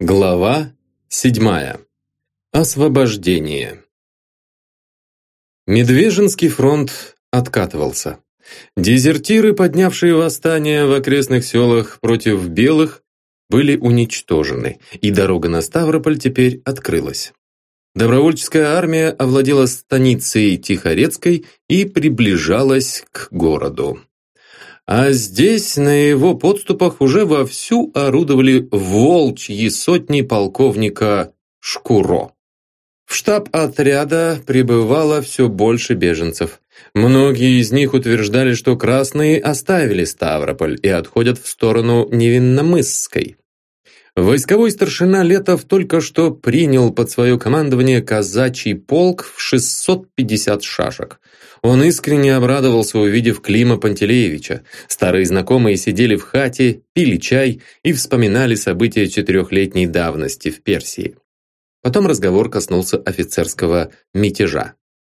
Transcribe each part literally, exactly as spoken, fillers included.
Глава седьмая. Освобождение. Медвежинский фронт откатывался. Дезертиры, поднявшие восстание в окрестных селах против белых, были уничтожены, и дорога на Ставрополь теперь открылась. Добровольческая армия овладела станицей Тихорецкой и приближалась к городу. А здесь, на его подступах, уже вовсю орудовали волчьи сотни полковника Шкуро. В штаб отряда прибывало все больше беженцев. Многие из них утверждали, что красные оставили Ставрополь и отходят в сторону Невинномысской. Войсковой старшина Летов только что принял под свое командование казачий полк в шестьсот пятьдесят шашек. Он искренне обрадовался, увидев Клима Пантелеевича. Старые знакомые сидели в хате, пили чай и вспоминали события четырехлетней давности в Персии. Потом разговор коснулся офицерского мятежа.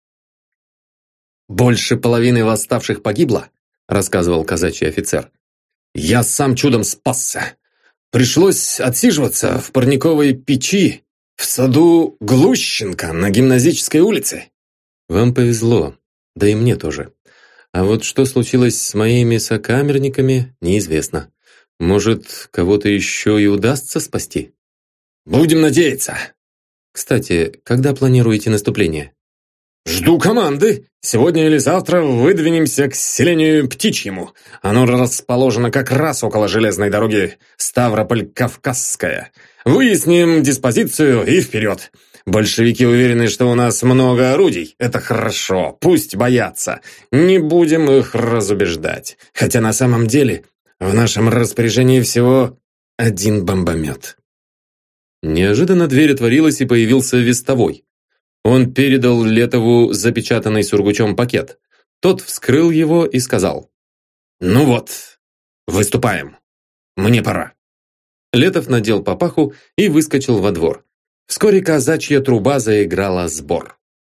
«Больше половины восставших погибло», — рассказывал казачий офицер. «Я сам чудом спасся. Пришлось отсиживаться в парниковой печи в саду Глущенко на Гимназической улице». «Вам повезло. Да и мне тоже. А вот что случилось с моими сокамерниками, неизвестно. Может, кого-то еще и удастся спасти?» «Будем надеяться». «Кстати, когда планируете наступление?» «Жду команды. Сегодня или завтра выдвинемся к селению Птичьему. Оно расположено как раз около железной дороги Ставрополь-Кавказская. Выясним диспозицию и вперед. Большевики уверены, что у нас много орудий. Это хорошо, пусть боятся. Не будем их разубеждать. Хотя на самом деле в нашем распоряжении всего один бомбомет». Неожиданно дверь отворилась, и появился вестовой. Он передал Летову запечатанный сургучом пакет. Тот вскрыл его и сказал: «Ну вот, выступаем. Мне пора». Летов надел папаху и выскочил во двор. Вскоре казачья труба заиграла сбор.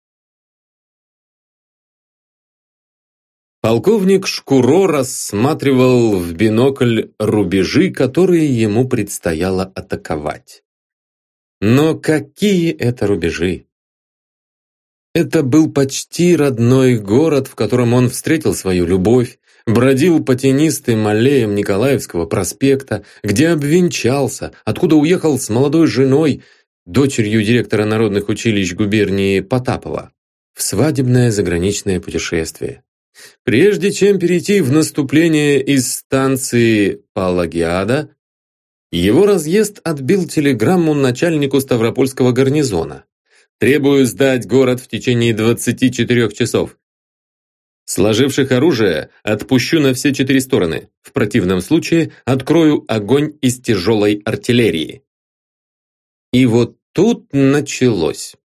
Полковник Шкуро рассматривал в бинокль рубежи, которые ему предстояло атаковать. Но какие это рубежи? Это был почти родной город, в котором он встретил свою любовь, бродил по тенистым аллеям Николаевского проспекта, где обвенчался, откуда уехал с молодой женой, дочерью директора народных училищ губернии Потапова, в свадебное заграничное путешествие. Прежде чем перейти в наступление из станции Палагиада, его разъезд отбил телеграмму начальнику Ставропольского гарнизона. «Требую сдать город в течение двадцати четырёх часов. Сложивших оружие отпущу на все четыре стороны. В противном случае открою огонь из тяжелой артиллерии». И вот тут началось.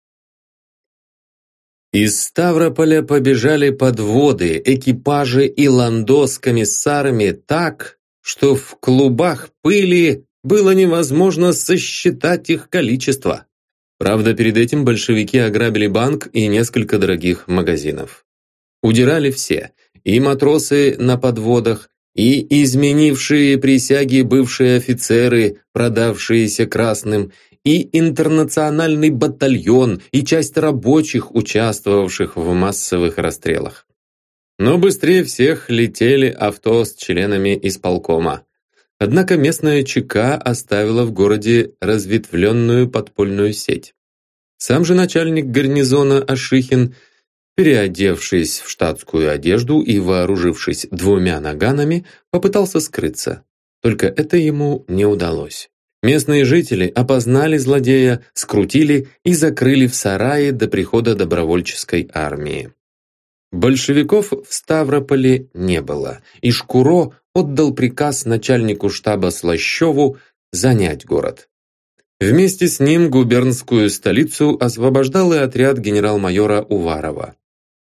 Из Ставрополя побежали подводы, экипажи и ландо с комиссарами так, что в клубах пыли было невозможно сосчитать их количество. Правда, перед этим большевики ограбили банк и несколько дорогих магазинов. Удирали все, и матросы на подводах, и изменившие присяги бывшие офицеры, продавшиеся красным, и интернациональный батальон, и часть рабочих, участвовавших в массовых расстрелах. Но быстрее всех летели авто с членами исполкома. Однако местная ЧК оставила в городе разветвленную подпольную сеть. Сам же начальник гарнизона Ашихин, переодевшись в штатскую одежду и вооружившись двумя наганами, попытался скрыться. Только это ему не удалось. Местные жители опознали злодея, скрутили и закрыли в сарае до прихода добровольческой армии. Большевиков в Ставрополе не было, и Шкуро отдал приказ начальнику штаба Слащеву занять город. Вместе с ним губернскую столицу освобождал и отряд генерал-майора Уварова.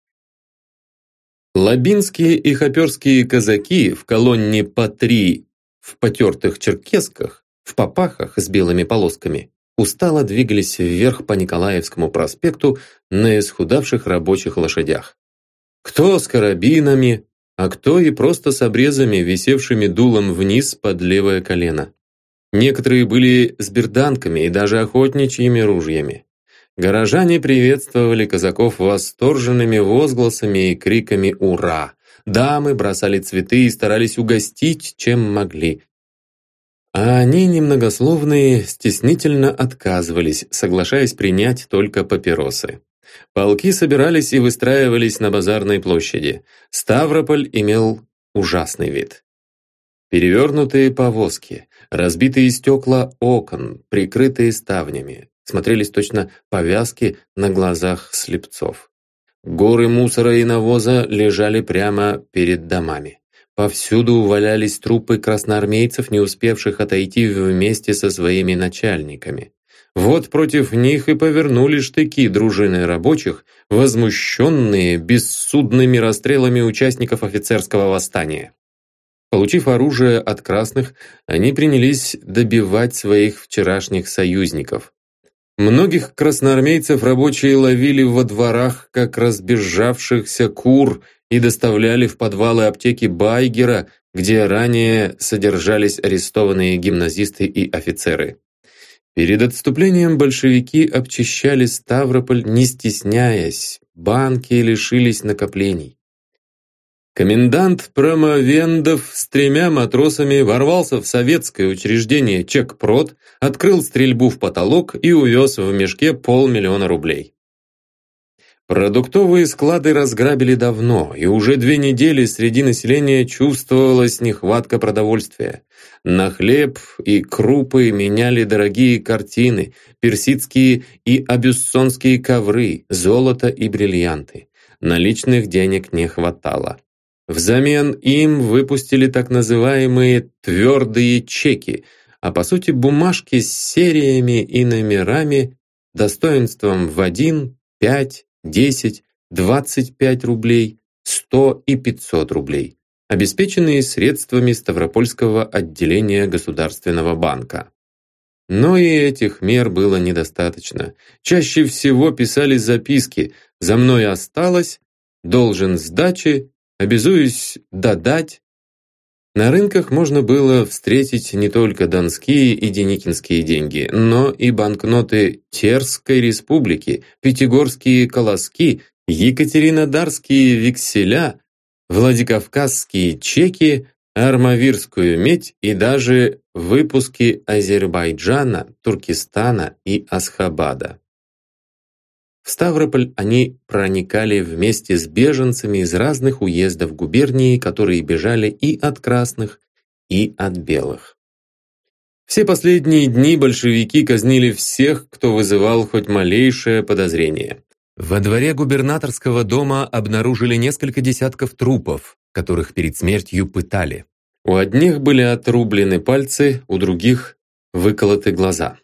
Лабинские и хоперские казаки в колонне по три в потертых черкесках, в папахах с белыми полосками, устало двигались вверх по Николаевскому проспекту на исхудавших рабочих лошадях. Кто с карабинами, а кто и просто с обрезами, висевшими дулом вниз под левое колено. Некоторые были с берданками и даже охотничьими ружьями. Горожане приветствовали казаков восторженными возгласами и криками «Ура!». Дамы бросали цветы и старались угостить, чем могли. А они, немногословные, стеснительно отказывались, соглашаясь принять только папиросы. Полки собирались и выстраивались на базарной площади. Ставрополь имел ужасный вид. Перевернутые повозки, разбитые стекла окон, прикрытые ставнями, смотрелись точно повязки на глазах слепцов. Горы мусора и навоза лежали прямо перед домами. Повсюду валялись трупы красноармейцев, не успевших отойти вместе со своими начальниками. Вот против них и повернули штыки дружины рабочих, возмущенные бессудными расстрелами участников офицерского восстания. Получив оружие от красных, они принялись добивать своих вчерашних союзников. Многих красноармейцев рабочие ловили во дворах, как разбежавшихся кур, и доставляли в подвалы аптеки Байгера, где ранее содержались арестованные гимназисты и офицеры. Перед отступлением большевики обчищали Ставрополь, не стесняясь, банки лишились накоплений. Комендант Промовендов с тремя матросами ворвался в советское учреждение Чекпрод, открыл стрельбу в потолок и увез в мешке полмиллиона рублей. Продуктовые склады разграбили давно, и уже две недели среди населения чувствовалась нехватка продовольствия. На хлеб и крупы меняли дорогие картины, персидские и абюссонские ковры, золото и бриллианты. Наличных денег не хватало. Взамен им выпустили так называемые «твердые чеки», а по сути бумажки с сериями и номерами достоинством в один, пять, десять, двадцать пять рублей, сто и пятьсот рублей, обеспеченные средствами Ставропольского отделения Государственного банка. Но и этих мер было недостаточно. Чаще всего писали записки «За мной осталось», «Должен сдачи», «Обязуюсь додать». На рынках можно было встретить не только донские и деникинские деньги, но и банкноты Терской республики, пятигорские колоски, екатеринодарские векселя, владикавказские чеки, армавирскую медь и даже выпуски Азербайджана, Туркестана и Асхабада. В Ставрополь они проникали вместе с беженцами из разных уездов губернии, которые бежали и от красных, и от белых. Все последние дни большевики казнили всех, кто вызывал хоть малейшее подозрение. Во дворе губернаторского дома обнаружили несколько десятков трупов, которых перед смертью пытали. У одних были отрублены пальцы, у других выколоты глаза.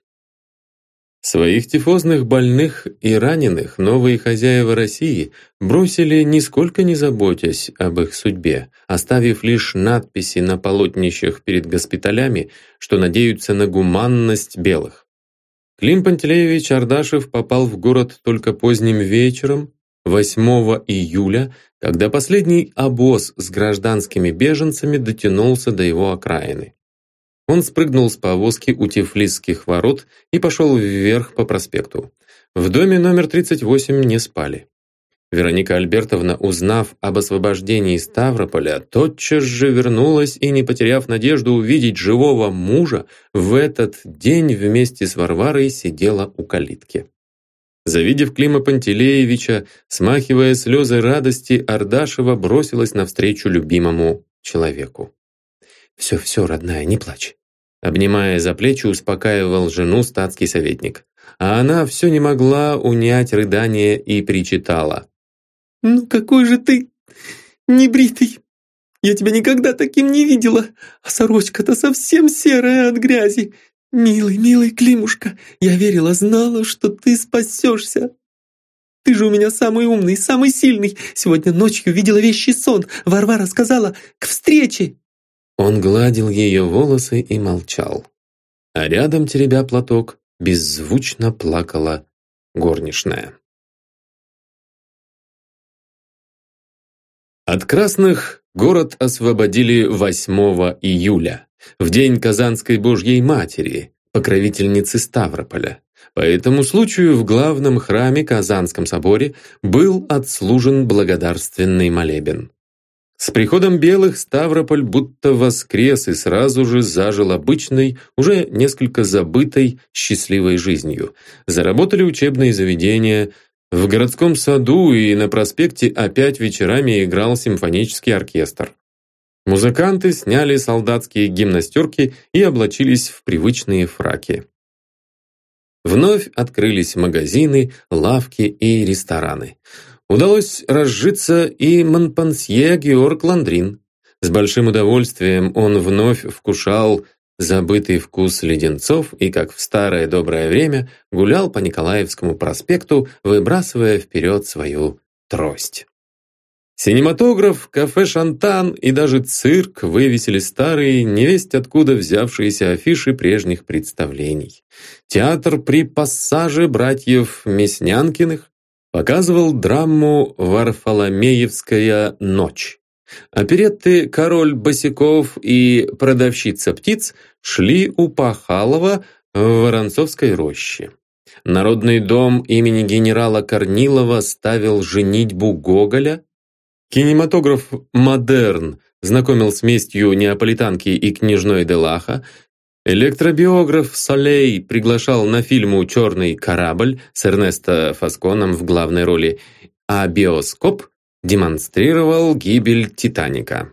Своих тифозных больных и раненых новые хозяева России бросили, нисколько не заботясь об их судьбе, оставив лишь надписи на полотнищах перед госпиталями, что надеются на гуманность белых. Клим Пантелеевич Ардашев попал в город только поздним вечером, восьмого июля, когда последний обоз с гражданскими беженцами дотянулся до его окраины. Он спрыгнул с повозки у Тифлисских ворот и пошел вверх по проспекту. В доме номер тридцать восемь не спали. Вероника Альбертовна, узнав об освобождении Ставрополя, тотчас же вернулась и, не потеряв надежду увидеть живого мужа, в этот день вместе с Варварой сидела у калитки. Завидев Клима Пантелеевича, смахивая слезы радости, Ардашева бросилась навстречу любимому человеку. «Все-все, родная, не плачь». Обнимая за плечи, успокаивал жену статский советник. А она все не могла унять рыдание и причитала. «Ну какой же ты небритый! Я тебя никогда таким не видела, а сорочка-то совсем серая от грязи. Милый, милый Климушка, я верила, знала, что ты спасешься. Ты же у меня самый умный, самый сильный. Сегодня ночью видела вещий сон. Варвара сказала «к встрече». Он гладил ее волосы и молчал. А рядом, теребя платок, беззвучно плакала горничная. От красных город освободили восьмого июля. в день Казанской Божьей Матери, покровительницы Ставрополя. По этому случаю в главном храме Казанском соборе был отслужен благодарственный молебен. С приходом белых Ставрополь будто воскрес и сразу же зажил обычной, уже несколько забытой, счастливой жизнью. Заработали учебные заведения. В городском саду и на проспекте опять вечерами играл симфонический оркестр. Музыканты сняли солдатские гимнастерки и облачились в привычные фраки. Вновь открылись магазины, лавки и рестораны. Удалось разжиться и Монпансье Георг Ландрин. С большим удовольствием он вновь вкушал забытый вкус леденцов и, как в старое доброе время, гулял по Николаевскому проспекту, выбрасывая вперед свою трость. Синематограф, кафе «Шантан» и даже цирк вывесили старые, невесть откуда взявшиеся афиши прежних представлений. Театр при пассаже братьев Мяснянкиных показывал драму «Варфоломеевская ночь». Оперетты «Король босиков» и «Продавщица птиц» шли у Пахалова в Воронцовской роще. Народный дом имени генерала Корнилова ставил «Женитьбу Гоголя». Кинематограф «Модерн» знакомил с местью неаполитанки и княжной Делаха. Электробиограф «Солей» приглашал на фильму «Черный корабль» с Эрнесто Фасконом в главной роли, а биоскоп демонстрировал гибель «Титаника».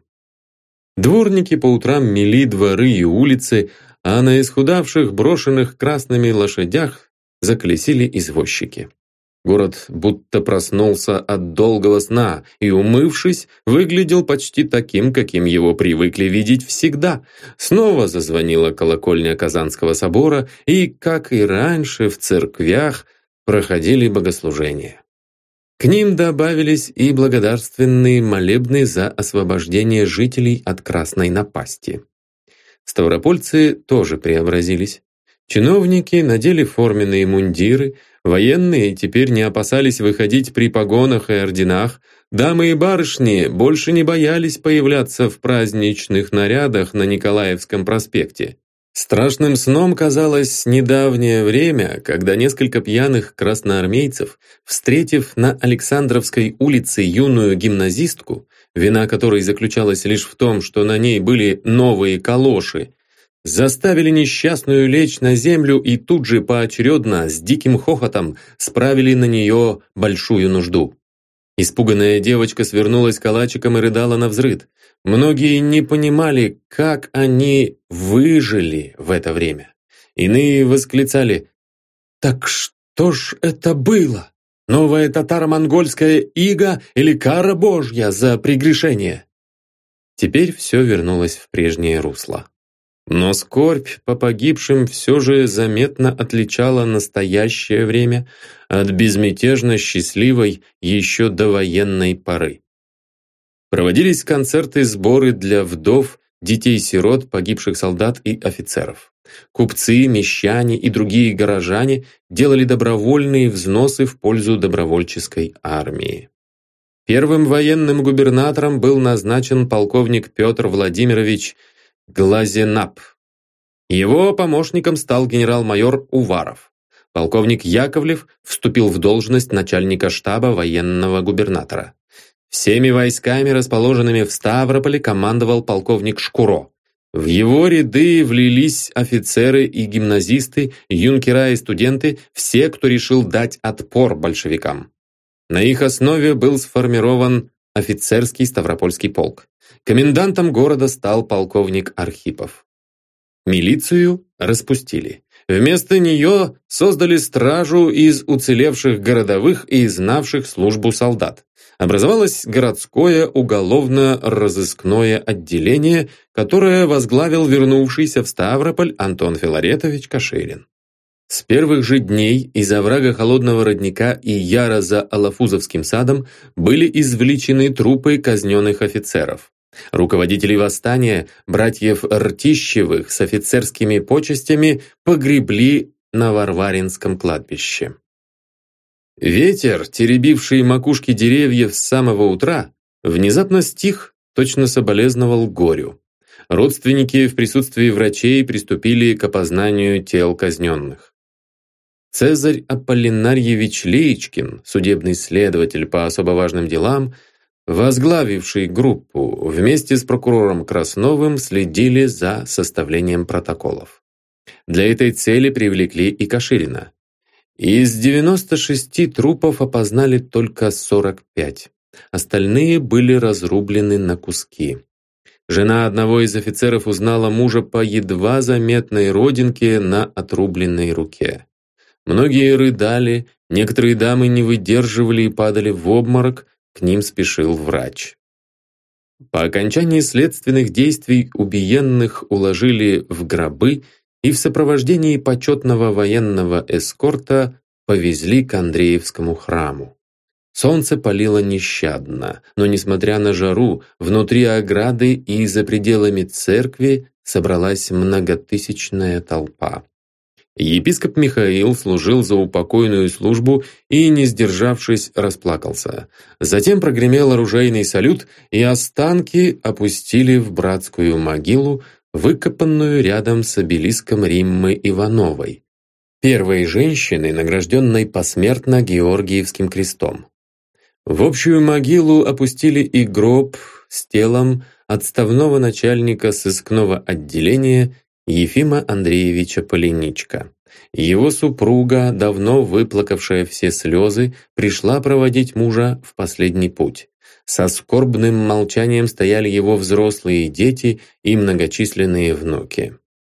Дворники по утрам мели дворы и улицы, а на исхудавших, брошенных красными лошадях заколесили извозчики. Город будто проснулся от долгого сна и, умывшись, выглядел почти таким, каким его привыкли видеть всегда. Снова зазвонила колокольня Казанского собора, и, как и раньше, в церквях проходили богослужения. К ним добавились и благодарственные молебны за освобождение жителей от красной напасти. Ставропольцы тоже преобразились. Чиновники надели форменные мундиры, военные теперь не опасались выходить при погонах и орденах, дамы и барышни больше не боялись появляться в праздничных нарядах на Николаевском проспекте. Страшным сном казалось недавнее время, когда несколько пьяных красноармейцев, встретив на Александровской улице юную гимназистку, вина которой заключалась лишь в том, что на ней были новые калоши, заставили несчастную лечь на землю и тут же поочередно с диким хохотом справили на нее большую нужду. Испуганная девочка свернулась калачиком и рыдала навзрыд. Многие не понимали, как они выжили в это время. Иные восклицали: «Так что ж это было? Новая татаро-монгольская ига или кара Божья за прегрешение?» Теперь все вернулось в прежнее русло. Но скорбь по погибшим все же заметно отличала настоящее время от безмятежно счастливой еще довоенной поры. Проводились концерты, сборы для вдов, детей-сирот, погибших солдат и офицеров. Купцы, мещане и другие горожане делали добровольные взносы в пользу добровольческой армии. Первым военным губернатором был назначен полковник Петр Владимирович Глазенап. Его помощником стал генерал-майор Уваров. Полковник Яковлев вступил в должность начальника штаба военного губернатора. Всеми войсками, расположенными в Ставрополе, командовал полковник Шкуро. В его ряды влились офицеры и гимназисты, юнкера и студенты, все, кто решил дать отпор большевикам. На их основе был сформирован офицерский Ставропольский полк. Комендантом города стал полковник Архипов. Милицию распустили. Вместо нее создали стражу из уцелевших городовых и знавших службу солдат. Образовалось городское уголовно-розыскное отделение, которое возглавил вернувшийся в Ставрополь Антон Филаретович Каширин. С первых же дней из оврага Холодного родника и яра за Алафузовским садом были извлечены трупы казненных офицеров. Руководителей восстания, братьев Ртищевых с офицерскими почестями, погребли на Варваринском кладбище. Ветер, теребивший макушки деревьев с самого утра, внезапно стих, точно соболезновал горю. Родственники в присутствии врачей приступили к опознанию тел казненных. Цезарь Аполлинарьевич Леечкин, судебный следователь по особо важным делам, возглавивший группу, вместе с прокурором Красновым следили за составлением протоколов. Для этой цели привлекли и Каширина. Из девяноста шести трупов опознали только сорок пять. Остальные были разрублены на куски. Жена одного из офицеров узнала мужа по едва заметной родинке на отрубленной руке. Многие рыдали, некоторые дамы не выдерживали и падали в обморок, к ним спешил врач. По окончании следственных действий убиенных уложили в гробы и в сопровождении почетного военного эскорта повезли к Андреевскому храму. Солнце палило нещадно, но, несмотря на жару, внутри ограды и за пределами церкви собралась многотысячная толпа. Епископ Михаил служил за упокойную службу и, не сдержавшись, расплакался. Затем прогремел оружейный салют, и останки опустили в братскую могилу, выкопанную рядом с обелиском Риммы Ивановой, первой женщины, награжденной посмертно Георгиевским крестом. В общую могилу опустили и гроб с телом отставного начальника сыскного отделения Ефима Андреевича Поленичка. Его супруга, давно выплакавшая все слезы, пришла проводить мужа в последний путь. Со скорбным молчанием стояли его взрослые дети и многочисленные внуки.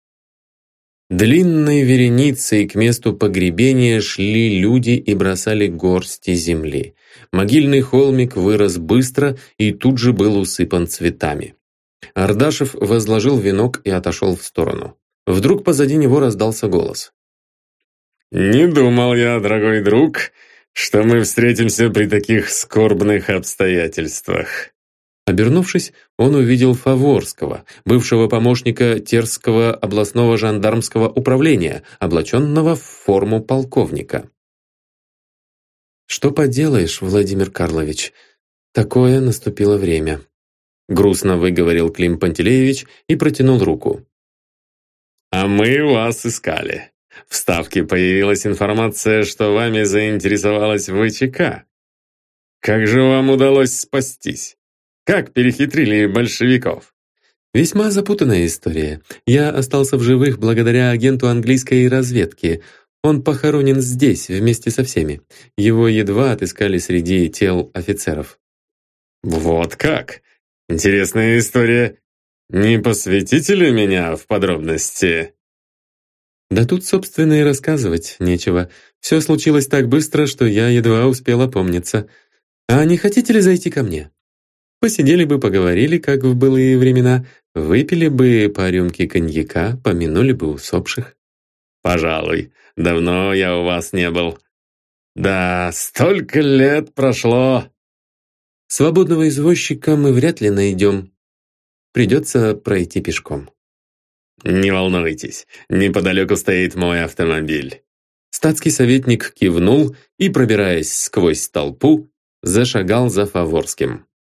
Длинной вереницей к месту погребения шли люди и бросали горсти земли. Могильный холмик вырос быстро и тут же был усыпан цветами. Ардашев возложил венок и отошел в сторону. Вдруг позади него раздался голос. «Не думал я, дорогой друг, что мы встретимся при таких скорбных обстоятельствах». Обернувшись, он увидел Фаворского, бывшего помощника Терского областного жандармского управления, облаченного в форму полковника. «Что поделаешь, Владимир Карлович, такое наступило время», грустно выговорил Клим Пантелеевич и протянул руку. «А мы вас искали. В Ставке появилась информация, что вами заинтересовалась ВЧК. Как же вам удалось спастись? Как перехитрили большевиков?» «Весьма запутанная история. Я остался в живых благодаря агенту английской разведки. Он похоронен здесь вместе со всеми. Его едва отыскали среди тел офицеров». «Вот как? Интересная история. Не посвятите ли меня в подробности?» «Да тут, собственно, и рассказывать нечего. Все случилось так быстро, что я едва успел опомниться. А не хотите ли зайти ко мне? Посидели бы, поговорили, как в былые времена, выпили бы по рюмке коньяка, помянули бы усопших». «Пожалуй, давно я у вас не был. Да, столько лет прошло». «Свободного извозчика мы вряд ли найдем. Придется пройти пешком». «Не волнуйтесь, неподалеку стоит мой автомобиль». Статский советник кивнул и, пробираясь сквозь толпу, зашагал за Фаворским.